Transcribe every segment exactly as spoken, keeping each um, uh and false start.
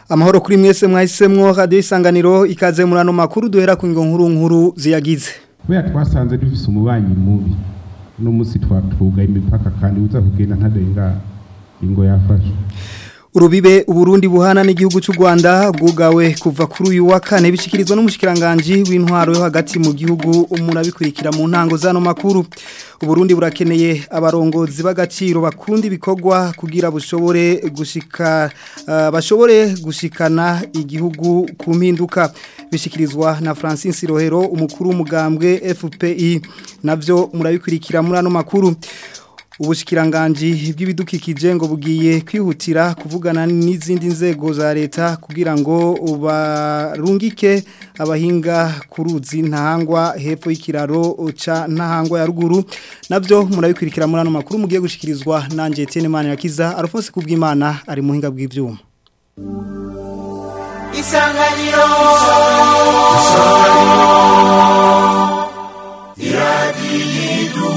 Amahoro kuri mwese mwahisemwo radio isanganiro ikaze murano makuru duhera ku ngo nkuru nkuru ziyagize. Kuya twasanze dufise umubanyi mubi no musi twatuga imipaka kandi uza kugenda ntadenga ingo yafashe. Urubibe Uburundi buhana n'igihugu cy'u Rwanda bwugawe kuva kuri uyu wa kane bishikirizwa n'umushikiranganje w'intwaro yo hagati mu gihugu umurabikurikira mu ntango zano makuru. Uburundi burakeneye abarongozi bagaciro bakunda ibikorwa kugira bushobore gushika uh, bashobore gushikana igihugu ku mpinduka bishikirizwa na Francis Rohero umukuru w'umugambwe F P I navyo murabikurikira muri ano makuru. Ubushikiranganje bw'ibidukikije ngo bugiye kwihutira kuvugana n'izindi nzego za leta kugira ngo barungike abahinga kuruzi ntahangwa hepfo y'ikiraro ca ntahangwa ya ruguru navyo murabikurikira muri ano makuru mugiye gushikirizwa nanje Etienne Manirakiza Alphonse Kubwimana ari muhinga bw'ivyuma. Isanganiro Isanganiro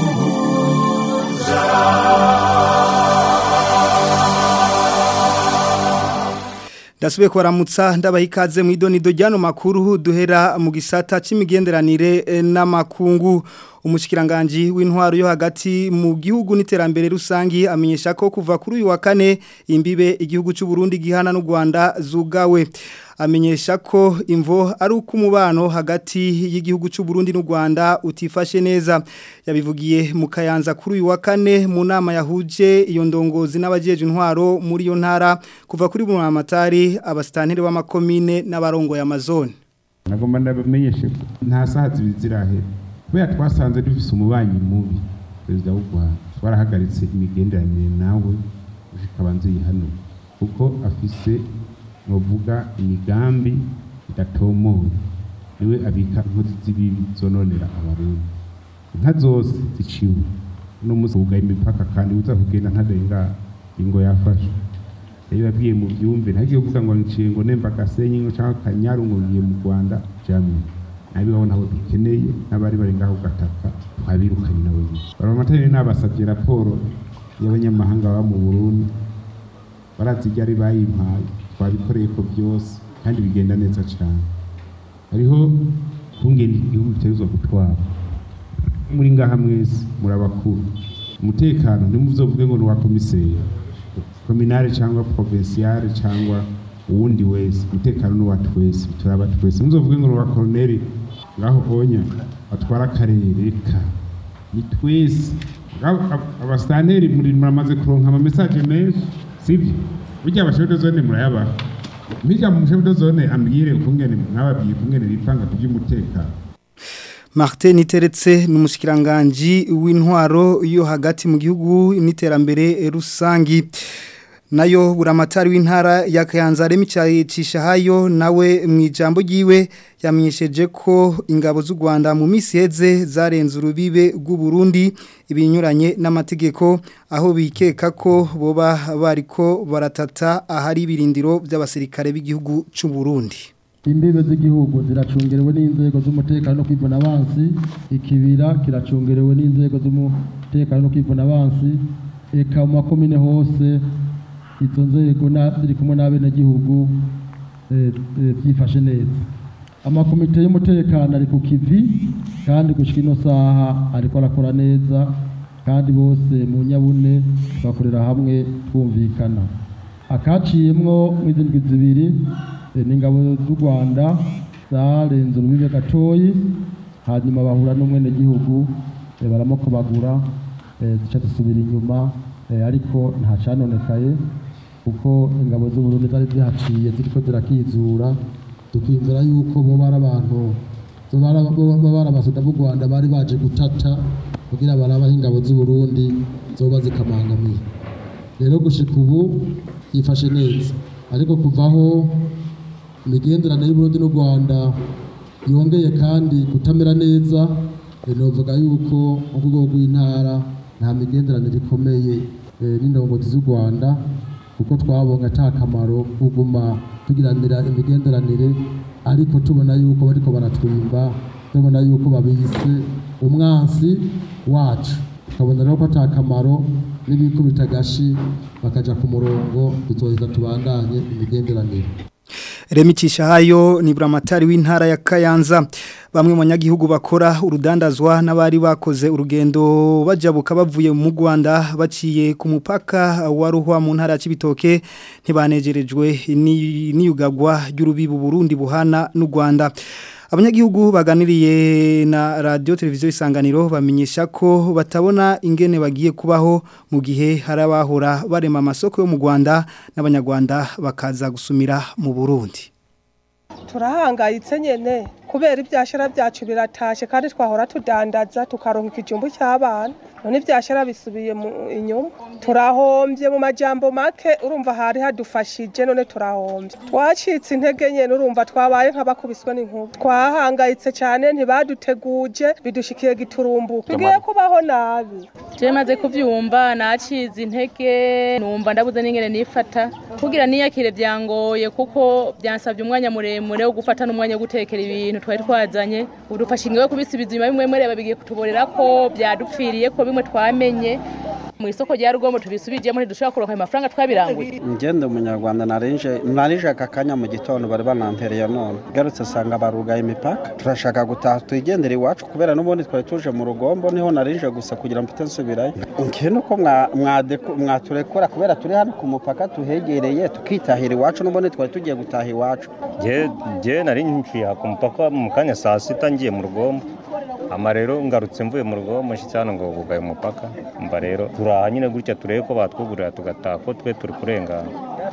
Dasubiye kwaramutsa ndabaha ikaze mu idonido ryano makuru duhera mu gisata c'imigenderanire n'amakungu. Umushikiranganje w'intwaro yo hagati mu gihugu n'iterambere rusangi amenyesha ko kuva kuri uyu wa kane imbibe igihugu cy'u Burundi gihana n'u Rwanda zugawe. Amenyesha ko imvo ari uko umubano hagati y'igihugu cy'u Burundi n'u Rwanda utifashe neza. Yabivugiye mu Kayanza kuri uyu wa kane mu nama yahuje iyo ndongozi n'abajeje intwaro muri yo ntara kuva kuri Buramatari abastanteri b'amakomine n'abarongo ya Amazon. Nagomba ndabamenyeshe nta saha zibizirahe. Kuya twasanze dufise umubanyi mubi perezida w'u Rwanda warahagaritse imigenderanire nawe ushikabanze yihano kuko afise novuga imigambi idatomoye niwe abika inkozi z'ibibi zononera abarundi inka zose ziciwe no musi ugaye imipaka kandi uza kugenda ntadenga ingo yafashe rero yabwiye mu byumve ntagiye kuvuga ngo nciye ngo nemba gasenyi ngo cyangwa kanyaru ngo ngiye mu Rwanda jamwe nabibaho nabo dukeneye n'abari bari ngaho gataka twabirukanye nabo baramatari n'abasabye raporo y'abanyamahanga ba mu Burundi barazijya ari bayimpaye twabikoreye ko byose kandi bigenda neza cyane hariho kungenda igihugu cyezwa gutwara muri ngaha mwese murabakuru umutekano ntimuzovuge ngo nuwa komiseri kominale cyangwa provinciale cyangwa uwundi wese umutekano nuwa twese turaba twese muzovuge ngo nuwa colonel ngaho onya atwara karere ka ni twese abastanteri muri muramaze kuronka ama message menshi sivyo burya abashobodo zone murayaba mija mu mushobodo zone ambwire ukungene nababwiye ukungene bipanga kuby'umutekano. Martin Niteretse n'umushikiranganje w'intwaro yo hagati mu gihugu n'iterambere rusangi nayo Buramatari w'intara ya Kayanza Remicisha hayo nawe mu ijambo giwe yamenyesheje ko ingabo z'u Rwanda mu misi heze zarenze urubibe rw'u Burundi ibinyuranye n'amategeko aho bikeka ko boba bariko baratata ahari ibirindiro by'abasirikare b'igihugu cy'u Burundi. Imbibe z'igihugu ziracungerewe n'inzego z'umutekano no kwivuna abansi ikibira kiracungerewe n'inzego z'umutekano no kwivuna abansi eka mu makomine hose izo nzego ziri kumwe n'abenegihugu byifashe neza amakomite y'umutekano ari ku kivi kandi gushika ino saha ariko arakora neza kandi bose mu nyabune bakorera hamwe twumvikana akaciyemwo mu izindwi zibiri n'ingabo z'u Rwanda zarenze urubibe gatoyi hanyuma bahura n'umwenegihugu baramukobagura zica zisubira inyuma ariko nta canonekaye kuko ingabo z'u Burundi zari zihaciye ziriko zirakizura tukimvira yuko bo bari abantu bari abasoda b'u Rwanda bari baje gutata kugira barabaho ingabo z'u Burundi zoba zikamangamiye rero gushika ubu yifashe neza ariko kuvaho imigenderanire y'u Burundi n'u Rwanda yongeye kandi kutamera neza novuga yuko mu rwego rw'intara nta migenderanire ikomeye n'indongozi z'u Rwanda kuko twabonye atakamaro kuguma tugiranira imigenderanire ariko tubona yuko bariko baratwimba tubona yuko babise umwansi wacu tukabona rero ko atakamaro n'ibikubita gashi bakaja ku murongo tuzoheza tubandanye imigenderanire. Remicisha hayo ni buramatari w'intara ya Kayanza. Bamwe mu banyagihugu bakora urudandazwa n'abari bakoze urugendo bajabuka bavuye mu Rwanda baciye ku mupaka wa Ruhwa mu ntara ya Cibitoke ntibanejerejwe n'iyugagwa ry'urubibu Burundi buhana n'u Rwanda. Abanyagihugu baganiriye na radio televiziyo Isanganiro bamenyesha ko batabona ingene bagiye kubaho mu gihe harabahora barema amasoko yo mu Rwanda n'abanyarwanda bakaza gusumira mu Burundi. Turahangayitse nyene kubera ibyashara byacu biratashe kandi twahora tudandaza tukaronka ikijumbu cy'abana none ibyashara bisubiye inyuma turahombye mu majambo make urumva hari hadufashije none turahombye twacitse intege nyene urumva twabaye nk'abakubiswe n'inkuba twahangayitse cyane ntibaduteguje bidushikiye giturumbu tugiye kubaho nabi je maze kuvyumva nacize intege numva ndabuze n'ingene nifata kugira niyakire byangoye kuko byansabye umwanya muremure wo gufata n'umwanya wo gutekera ibintu twari twazanye udufasha ingewe kubisibiza inyuma bimwe mure babigiye kutuborera ko byadupfiriye ko bimwe twamenye mu isoko rya Rugombo tubisubijemo ntidushaka kuronka amafaranga twabiranguye. Ngende umunyarwanda narinje narinje akakanya mu gitondo bari banantereye none garutse sanga barugaye imipaka turashaka gutaha tugendera iwacu kubera n'ubundi twari tuje mu Rugombo niho narinje gusa kugira mpite nsubirayo nkene uko mwaturekora kubera turi hano ku mupaka tuhegereye tukitahira iwacu n'ubundi twari tugiye gutaha iwacu. Je je narinje ku mupaka mu kanya saa sita ngiye mu Rugombo ama rero ngarutse mvuye mu Rugombo nshitsana ngo bugaye umupaka mba rero turaha nyine gutya turebe ko batwugurira tugataha ko twe turi kurengana.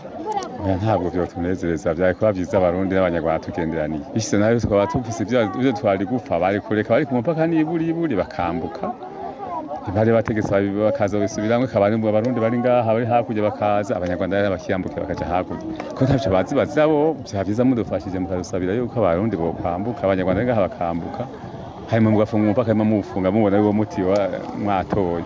Ntabwo byo tunezereza byaye kuba byiza abarundi n'abanyarwanda tugenderaniye bise nayo twaba tufise ibyo twari gupfa bari kureka bari ku mupaka n'iburi iburi bakambuka bari bategetse bakaza bisubiramwe kabari mu barundi bari ngaha bari hakurya bakaza abanyarwanda bakiyambuka bakaja hakurya ko ntacyo bazi bazabo byaviza mudufashije mukadusabira yuko abarundi bo kwambuka abanyarwanda ngaha bakambuka hanyuma mugafunga umupaka mufunga mubona uwo muti wa mwatoye.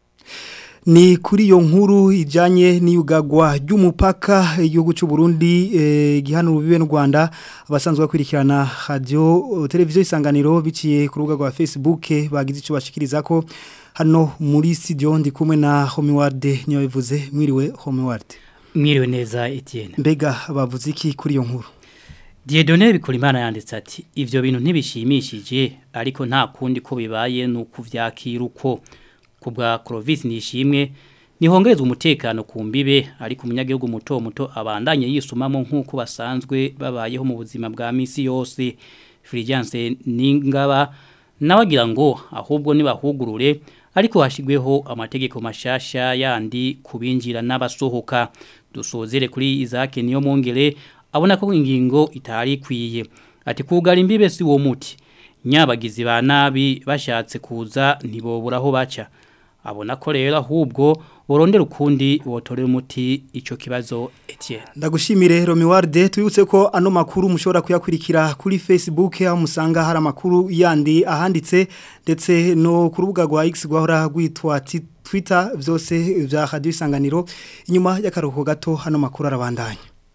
Ni kuri iyo nkuru ijanye n'iyugagwa ry'umupaka igihugu cy'u Burundi eh, gihanura bibe n'u Rwanda abasanzwe bakurikirana radio televiziyo Isanganiro biciye ku rubuga rwa Facebook bagize ico bashikiriza ko hano muri studio ndi kumwe na Homeward niyo bivuze mwiriwe Homeward. Mwiriwe neza Etienne. Mbega bavuze iki kuri iyo nkuru? Dieudonne Bikorimana yanditse ati ivyo bintu ntibishimishije ariko nta kundi ko bibaye nuko vyakira uko kubwa Clovis nishimwe nihongerezwa umutekano ku mbibe ariko umunyagihugu muto muto abandanye yisumamo nkuko basanzwe babayeho mu buzima bwa misi yose. Fulgence Ningaba nawagira ngo ahubwo nibahugurure ariko hashigweho amategeko mashasha yandi kubinjira n'abasohoka. Dusozere kuri Isaac niyo mongere abona ko ingingo itari kwiye ati kugara imbibe si wo muti nyabagizi ba nabi bashatse kuza ntiboburaho baca abona ko rero ahubwo borondera ukundi wotorera umuti ico kibazo Etienne. Ndagushimire Romiwarde tuyutse ko ano makuru mushobora kuyakurikira kuri Facebook aho musanga hari amakuru yandi ahanditse ndetse no ku rubuga rwa X gwahora gwitwa Twitter vyose vya Radio Isanganiro inyuma y'akaruhuko gato hano makuru arabandanya.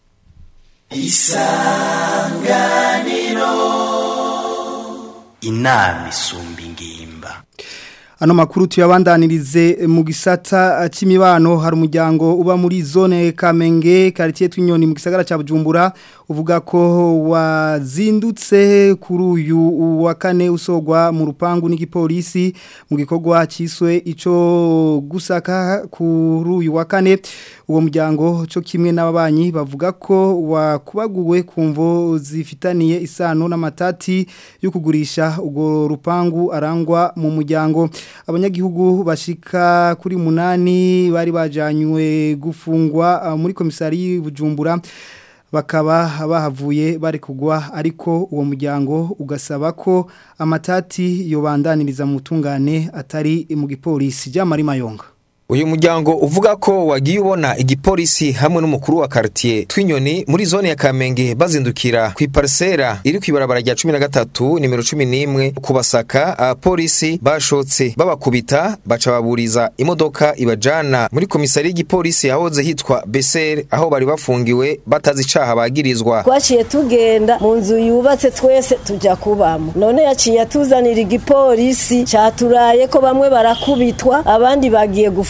Isanganiro inama isumba ingimba. Ano makuru tuyabandanirize mu gisata c'imibano hari umuryango uba muri zone Kamenge quartier Twinyoni mu gisagara ca Bujumbura uvuga ko wazindutse kuri uyu wa kane usogwa mu rupangu n'igipolisi mu gikorwa ciswe ico gusaka kuri uyu wa kane. Uwo muryango cyo kimwe n'ababanyi bavuga ko wakubaguwe kumvo zifitaniye isano n'amatati yo kugurisha ugo rupangu arangwa mu muryango. Abanyagihugu bashika kuri munani bari bajanywe gufungwa muri komisari Bujumbura bakaba bahavuye bari kugwa ariko uwo muryango ugasaba ko amatati yobandaniriza mu tungane atari mu gipolisi Jamari Mayonga. Uyu muryango uvuga ko wagiye ubona igipolisi hamwe n'umukuru wa quartier Twinyoni muri zone ya Kamenge bazindukira ku iparsera iri kwibarabara rya cumi na gatatu nimero cumi n'imwe kubasaka apolisi bashotse babakubita baca baburiza imodoka ibajana muri komisari y'igipolisi yahoze hitwa Beser aho bari bafungiwe batazi icaha bagirizwa. Twaciye tugenda mu nzu yubatse twese tujya kubamo none yaciye tuzanira igipolisi caturaye ko bamwe barakubitwa abandi bagiye gufu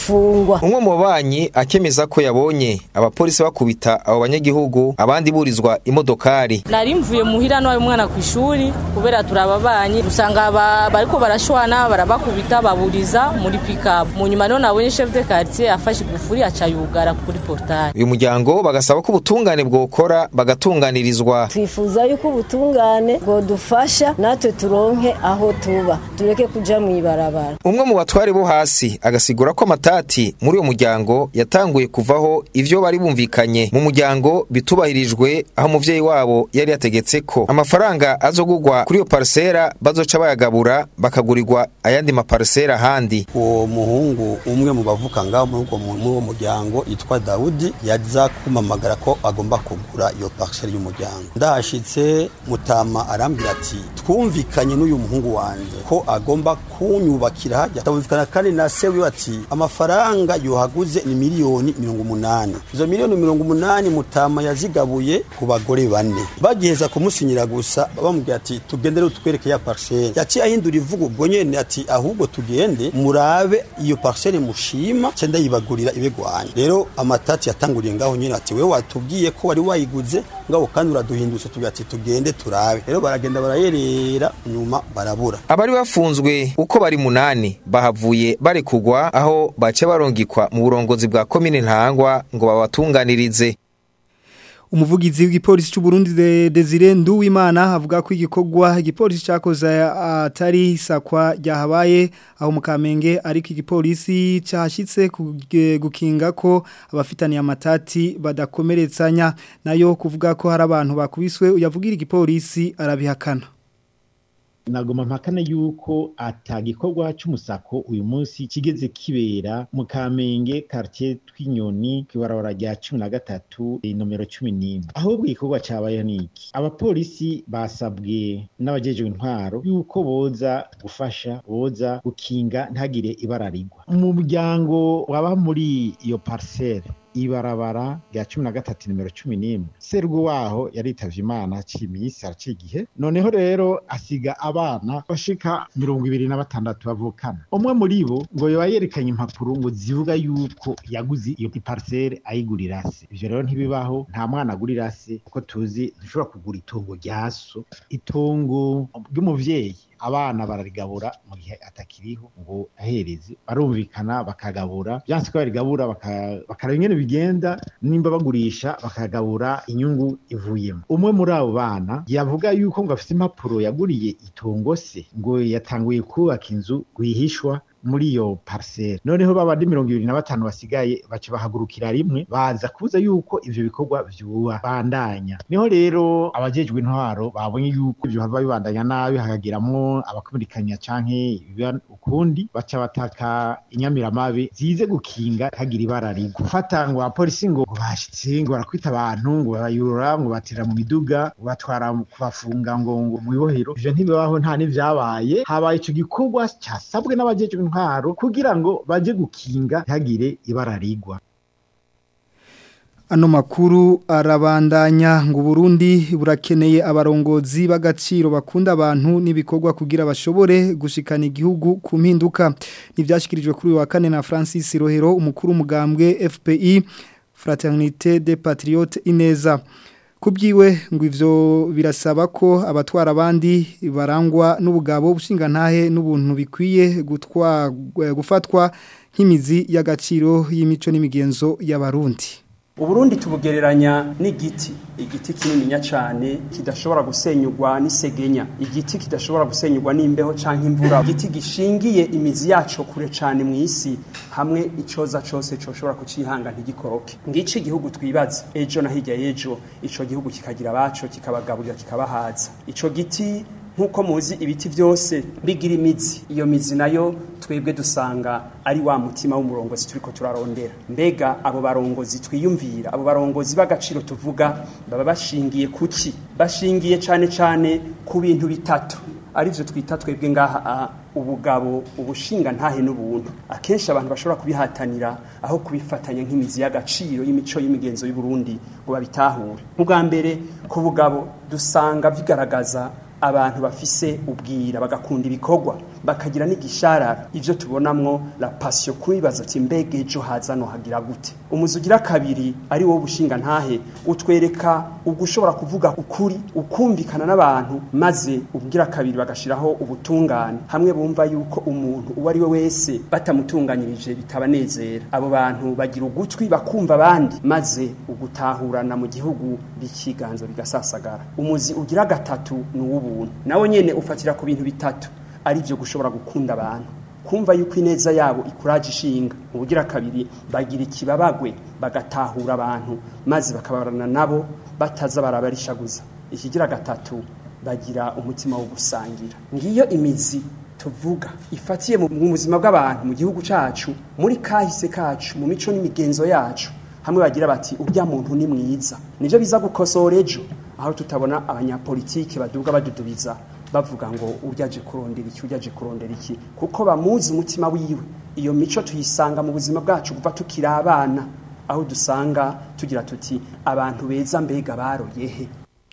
bagafungwa. Umwe mu banyi akemeza ko yabonye abapolisi bakubita abo banyagihugu abandi burizwa imodokari. Nari mvuye muhira no umwana ku ishuri kubera turababanyi usanga bariko barashwana barabakubita baburiza muri pick-up. Mu nyuma none nabonye chef de quartier afashe igufuri acayugara kuri portail. Uyu muryango bagasaba ko ubutungane bwokora bagatunganirizwa. Twifuza yuko ubutungane bwo dufasha natwe turonke aho tuba tureke kuja mu ibarabara. Umwe mu batware bo hasi agasigura ko amatati muri uyo muryango yatanguye kuvaho ivyo bari bumvikanye mu muryango bitubahirijwe aho umuvyeyi wabo yari yategetse ko amafaranga azogugwa kuri iyo parcela bazoca bayagabura bakagurirwa ayandi maparcela handi. Uwo muhungu umwe mu bavuka ngaho muri uwo muryango yitwa Daudi yaza kumamagara ko agomba kugura iyo parcela y'umuryango. Ndahashitse Mutama arambira ati twumvikanye n'uyu muhungu wanje ko agomba kunyubakira hajya tavukana kandi na sewe ati amafaranga yohaguze ni miliyoni mirongo umunani. Izo miliyoni mirongo umunani Mutama yazigabuye ku bagore bane. Bagiheza kumusinyira gusa bamubwira ati tugendere utwereke ya parcelle. Yaci ahindura ivuga ubwo nyene ati ahubwo tugende murabe iyo parcelle mushima cenda yibagurira ibegwanye. Rero amatati yatanguriye ngaho nyene ati wewe watubwiye ko wari wayiguze ngaho kandi uraduhindutse tugira ati tugende turabe. Rero baragenda barayerera nyuma barabura. Abari bafunzwe uko bari munani bahavuye bare kugwa aho bace barongikwa mu burongozi bwa komine Ntahangwa ngo babatunganirize. Umuvugizi w'igipolisi cy'u Burundi de Desire Nduwimana avuga ko igikorwa igipolisi cyakoze atari sakwa ryahabaye aho mu Kamenge ariko igipolisi cyashitse gukinga ko abafitaniye amatati badakomeretsanya nayo kuvuga ko hari abantu bakubiswe uyavugira igipolisi arabihakana. Nagoma mpakana yuko atagikorwa cy'umusako uyu munsi kigeze kibera mu Kamenge quartier Twinyoni kibarabara rya cumi na gatatu nomero cumi n'imwe. Ahubwo igikorwa cyabaye niki abapolisi basabwe n'abajejwe intwaro yuko boza gufasha boza gukinga ntagire ibararigwa mu muryango waba muri iyo parcelle ibarabara rya cumi na gatatu nomero cumi n'imwe. Sergo waho yaritavye Imana cimisi aracigihe noneho rero asiga abana bashika mirongo ibiri na batandatu bavukana. Umwe muri bo ngo yayerekanye impapuro ngo zivuga yuko yaguze iyo parcelle ayigurira se. Ivyo rero ntibibaho nta mwana agurira se kuko tuzi dushobora kugura itongo ryaso itongo ry'umuvyeyi abana bararigabura mu gihe atakiriho ngo ahereze barumvikana bakagabura byanse ko barigabura bakaraba ingene bigenda nimba bagurisha bakagabura inyungu ivuyemo. Umwe muri abo bana yavuga yuko ngo afite impapuro yaguriye itongo se ngo yatanguye kubaka inzu gwihishwa muri iyo parcelle. Noneho babandi mirongo ibiri na batanu basigaye bace bahagurukira rimwe baza kubuza yuko ivyo bikorwa vyuba bandanya. Niho rero abajejwe intwaro babonye yuko ivyo hava bibandanya nabi hakagiramwo abakumurikanya canke ukundi baca bataka inyamiramabe zize gukinga hagira ibarari gufata ngo apolisi ngo bashitse ngo barakwita abantu ngo bayurura ngo batira mu miduga batwara kubafunga ngo ngo mu ibohero. Ivyo ntibibaho nta n'ivyabaye. Habaye ico gikorwa cyasabwe n'abajejwe intwaro kugira ngo baje gukinga ntagire ibararigwa. Ano makuru arabandanya ngo Burundi burakeneye abarongozi bagaciro bakunda abantu nibikorwa kugira bashobore gushikana igihugu ku mpinduka. Nivyashikirijwe kuri wa kane na Francis Rohero umukuru umugambwe F P I Fraternité des Patriotes Ineza. Kubyiwe ngo ivyo birasaba ko abatwara abandi barangwa n'ubugabo bushinga ntahe n'ubuntu bikwiye gutwa gufatwa nk'imizi y'agaciro y'imico n'imigenzo y'abarundi. Uburundi tubugereranya n'igiti, igiti kinini cyane kidashobora gusenyugwa n'isegenya, igiti kidashobora gusenyugwa n'imbeho canke imvura, igiti gishingiye imizi yaco kure cyane mu isi hamwe icoza cose coshobora kucihanga ntigikoroke. Ngici igihugu twibaza ejo na hirya y'ejo ico gihugu kikagira baco kikabagaburira kikabahaza. Ico giti nkuko muzi ibiti byose bigira imizi, iyo mizi nayo twebwe dusanga ari wa mutima w'umurongozi turiko turarondera. Mbega abo barongozi twiyumvira, abo barongozi bagaciro tuvuga baba bashingiye kuki? Bashingiye cyane cyane ku bintu bitatu arivyo twita twebwe ngaha ubugabo, ubushinga ntahe n'ubuntu. Akenshi abantu bashobora kubihatanira aho kubifatanya nk'imizi y'agaciro y'imico y'imigenzo y'u Burundi ngo babitahure. Ubwa mbere ku bugabo dusanga bigaragaza abantu bafise ubwira bagakunda ibikorwa bakagira n'igisharara ivyo tubonamwo la passion kwibaza ati mbege ejo haza no hagira gute. Umuzi ugira kabiri ari wo bushinga ntahe utwereka ugushobora kuvuga ukuri ukumvikana n'abantu maze ubugira kabiri bagashiraho ubutungane hamwe bumva yuko umuntu uwo ari we wese batamutunganyirije bitabanezera. Abo bantu bagira ugutwi bakumva abandi maze ugutahurana mu gihugu bikiganza bigasasagara. Umuzi ugira gatatu ni uw'ubuntu nawo nyene ufatira ku bintu bitatu ari byo gushobora gukunda abantu kumva yuko ineza yabo ikuraje ishinga. Ubugira kabiri bagira ikibabagwe bagatahura abantu maze bakabarana nabo bataza barabarishaguza. Ikigira gatatu bagira umutima wo gusangira. Ngiyo imizi tuvuga ifatiye mu buzima bw'abantu mu gihugu cacu muri kahise kacu mu mico n'imigenzo yacu hamwe bagira bati urya muntu ni mwiza. Nivyo biza gukosora ejo aho tutabona abanyapolitike baduga badudubiza bavuga ngo uryaje kurondera iki uryaje kurondera iki kuko bamuzi umutima wiwe. Iyo mico tuyisanga mu buzima bwacu kuva tukiri abana aho dusanga tugira tuti abantu beza mbega baroyehe.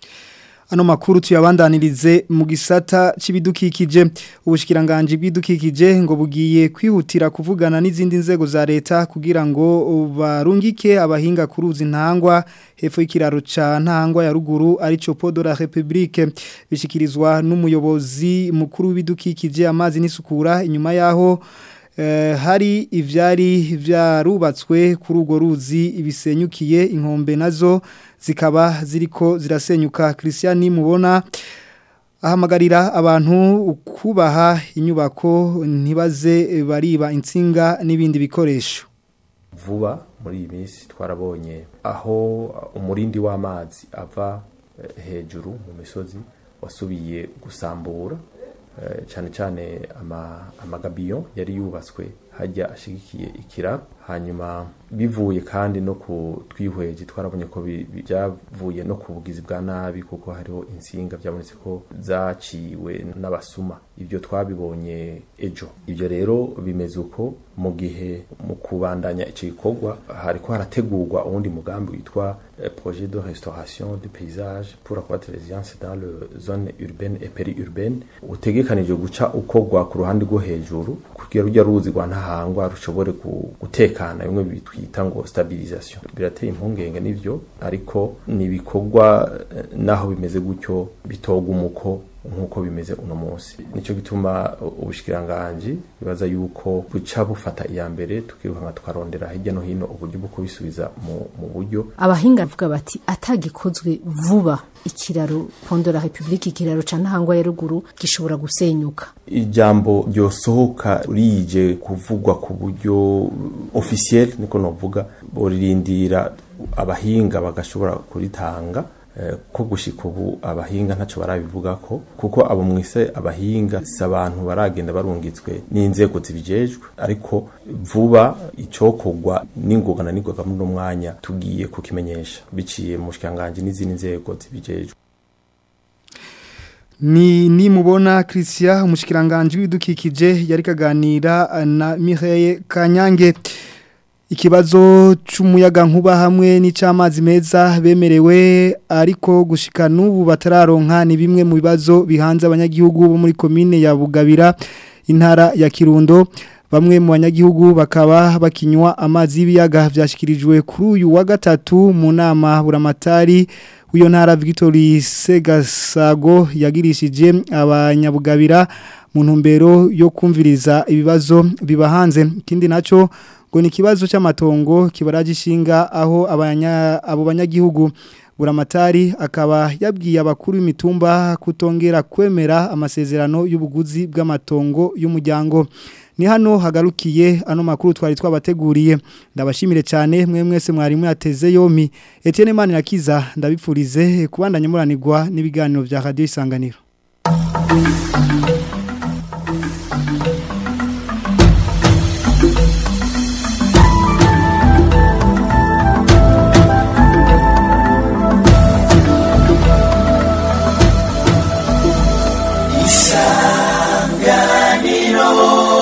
Ano makuru tuyabandanirize mu gisata c'ibidukikije. Ubushikiranganje bw'idukikije ngo bugiye kwihutira kuvugana n'izindi nzego za leta kugira ngo barungike abahinga kuruzi ntangwa hepfo y'ikiraro ca ntangwa ya ruguru arico Pont de la République. Bishikirizwa n'umuyobozi mukuru w'ibidukikije amazi n'isukura inyuma yaho Uh, hari ivyari vyarubatswe kuri ugo ruzi ibisenyukiye inkombe nazo zikaba ziriko zirasenyuka. Christian mubona ahamagarira abantu kubaha inyubako ntibaze bariba insinga n'ibindi bikoresho. Vuba muri iyi minsi twarabonye aho umurindi w'amazi ava hejuru mu misozi wasubiye gusambura cyane cyane ama amagabiyo yari yubatswe hajya ashigikiye ikiraro. Hanyuma bivuye kandi no ku twihweje twarabonye ko byavuye no ku bugizi bwa nabi kuko hariho insinga byabonetse ko zaciwe n'abasuma. Ibyo twabibonye ejo. Ibyo rero bimeze uko mu gihe mu kubandanya ico gikorwa hariko harategurwa uwundi mugambi witwa projet de restauration du paysage pour accroître la résilience dans les zones urbaines et périurbaines utegekanije guca ukorwa ku ruhande rwo hejuru kugira rujya ruzi rwa ntahangwa rushobore gutekana bimwe bitwita ngo stabilisation. Birateye impungenge n'ivyo ariko nibikorwa naho bimeze gutyo bitoga umuko nkuko bimeze uno munsi. Nico gituma ubushikiranganje bibaza yuko buca bufata iya mbere tukiruhanga tukarondera hirya no hino uburyo bwo kubisubiza mu, mu buryo. Abahinga bavuga bati atagikozwe vuba ikiraro Pont de la République ikiraro ca ntahangwa ya ruguru gishobora gusenyuka. Ijambo ryosohoka rije kuvugwa ku buryo officiel niko novuga boririndira abahinga bagashobora kuritanga ko gushika ubu abahinga ntaco barabivuga ko kuko abo mwise abahinga sabantu baragenda barungitswe n'inzego zibijejwe ariko vuba icokogwa n'ingogana n'ingoga muri no mwanya tugiye kukimenyesha biciye mu shikanganje n'izindi nzego zibijejwe. Ni ni mubona Christian umushikiranganje w'idukikije yari kaganira na Mireille Kanyange. Ikibazo c'umuyaga nkuba hamwe n'icamazi meza bemerewe ariko gushika n'ubu batararonka ni bimwe mu bibazo bihanze abanyagihugu bo muri commune ya Bugabira intara ya Kirundo. Bamwe mu banyagihugu bakaba bakinywa amazi y'ibiyaga vyashikirijwe kuri uyu wa gatatu mu nama buramatari w'iyo ntara Victory Segasago yagirishije abanyabugabira mu ntumbero yo kumviriza ibibazo bibahanze. Ikindi naco ngo ni kibazo cy'amatongo kibaragishinga aho abanya abo banyagihugu buramatari akaba yabwiye abakuru imitumba kutongera kwemera amasezerano y'ubuguzi bw'amatongo y'umuryango. Ni hano hagarukiye ano makuru twari twabateguriye. Ndabashimire cyane mwe mwese mwari mwateze yomi. Etienne Manirakiza ndabipfurize kubandanya muranirwa n'ibiganiro bya Radio Isanganiro. Isanganiro